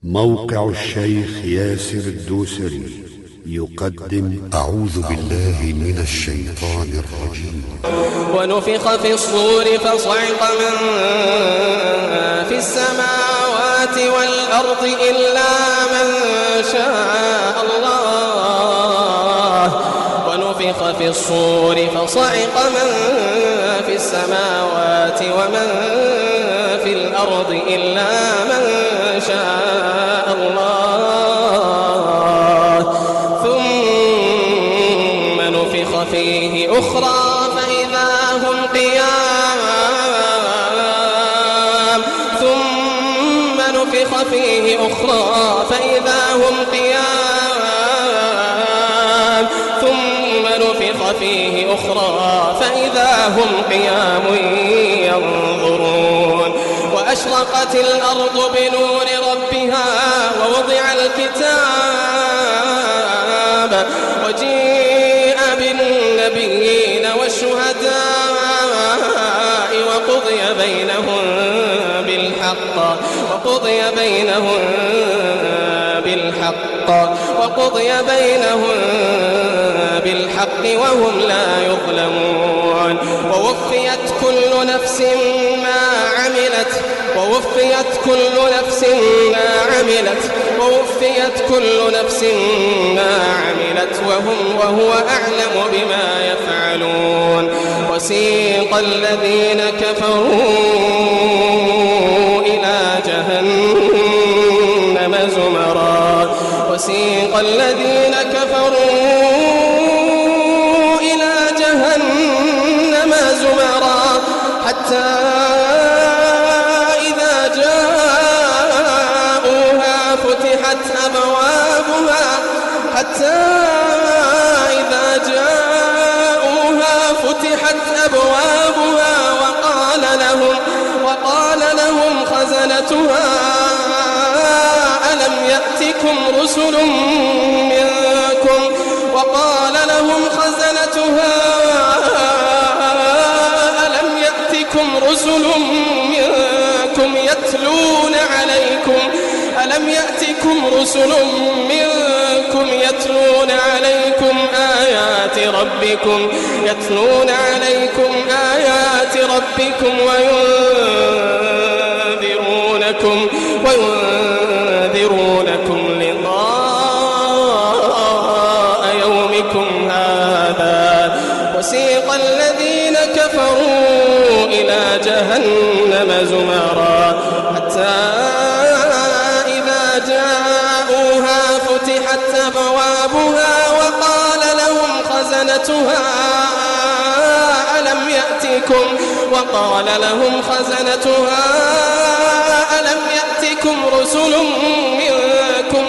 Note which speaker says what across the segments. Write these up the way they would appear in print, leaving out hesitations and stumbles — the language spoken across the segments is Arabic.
Speaker 1: موقع الشيخ ياسر الدوسري يقدم أعوذ بالله من الشيطان الرجيم.
Speaker 2: ونفخ في الصور فصعق من في السماوات والأرض إلا من شاء الله. ونفخ في الصور فصعق من في السماوات ومن في الأرض إلا من شاء الله. ثم نفخ فيه أخرى فإذا هم قيام. ثم نفخ فيه أخرى فإذا هم قيام. ثم نفخ فيه أخرى فإذا هم قيام ينظرون. وأشرقت الأرض بنور ربها ووضع الكتاب وجيء بالنبيين والشهداء وقضي بينهم بالحق وهم لا يظلمون. ووفيت كل نفس ما عملت وهو أعلم بما يفعلون. وسيق الذين كفروا إلى جهنم زمرا حتى إذا جاءوها فتحت أبوابها وقال لهم خزنتها ألم يأتكم رسل منكم يتلون عليكم آيات ربكم وينذرونكم لقاء يومكم هذا. وسيق الذين كفروا إلى جهنم زمرا حتى إذا جاءوها فتحت أبوابها وقال لهم خزنتها ألم يأتكم رسل منكم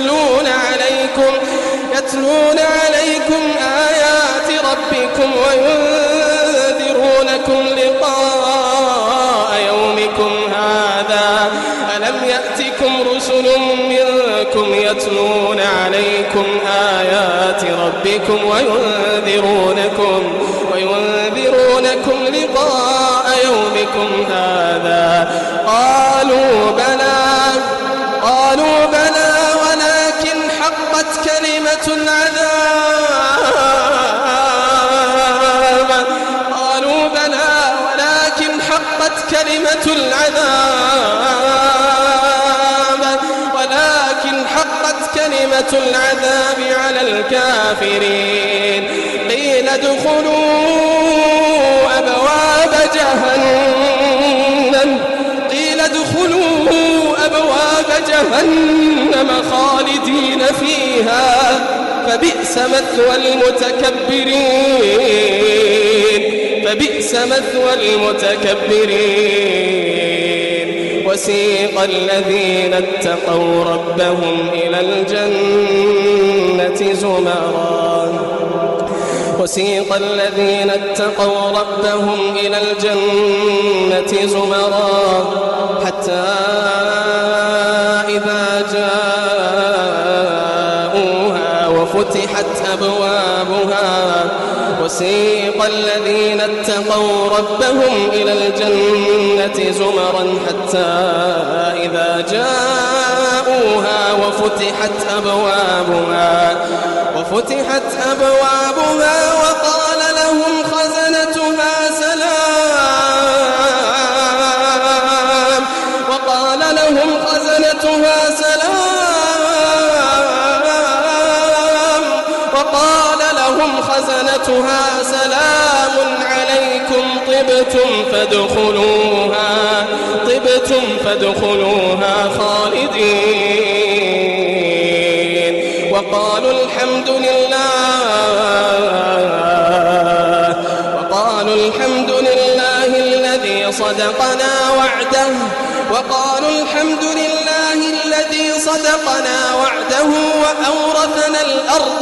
Speaker 2: يتلون عليكم آيات ربكم وينذرونكم لقاء يومكم هذا. ألم يأتكم رسل منكم يتلون عليكم آيات ربكم وينذرونكم لقاء يومكم هذا. قالوا بلى ولكن حقت كلمة العذاب على الكافرين. قيل ادخلوا أبواب جهنم خالدين فيها فبئس مثوى المتكبرين. وسيق الذين اتقوا ربهم إلى الجنة زمرا حتى إذا جاءوها وفتحت أبوابها. وسيق الذين اتقوا ربهم إلى الجنة زمرا حتى إذا جاءوها وفتحت أبوابها وقال لهم خزنتها سلام عليكم طبتم فادخلوها خالدين وقالوا الحمد لله الذي صدقنا وعده وأورثنا الأرض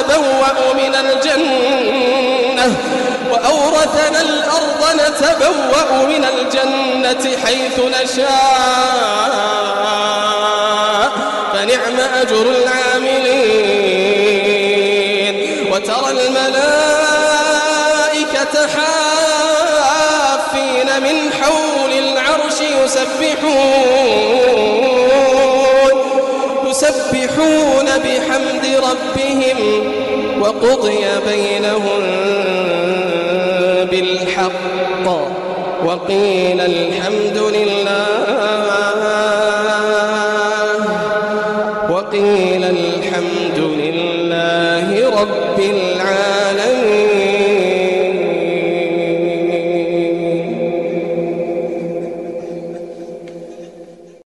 Speaker 2: نتبوأ من الجنة حيث نشاء فنعم أجر العاملين وترى الملائكة حافين من حول العرش يسبحون بحمد ربهم وقضي بينهم بالحق وقيل الحمد لله رب العالمين.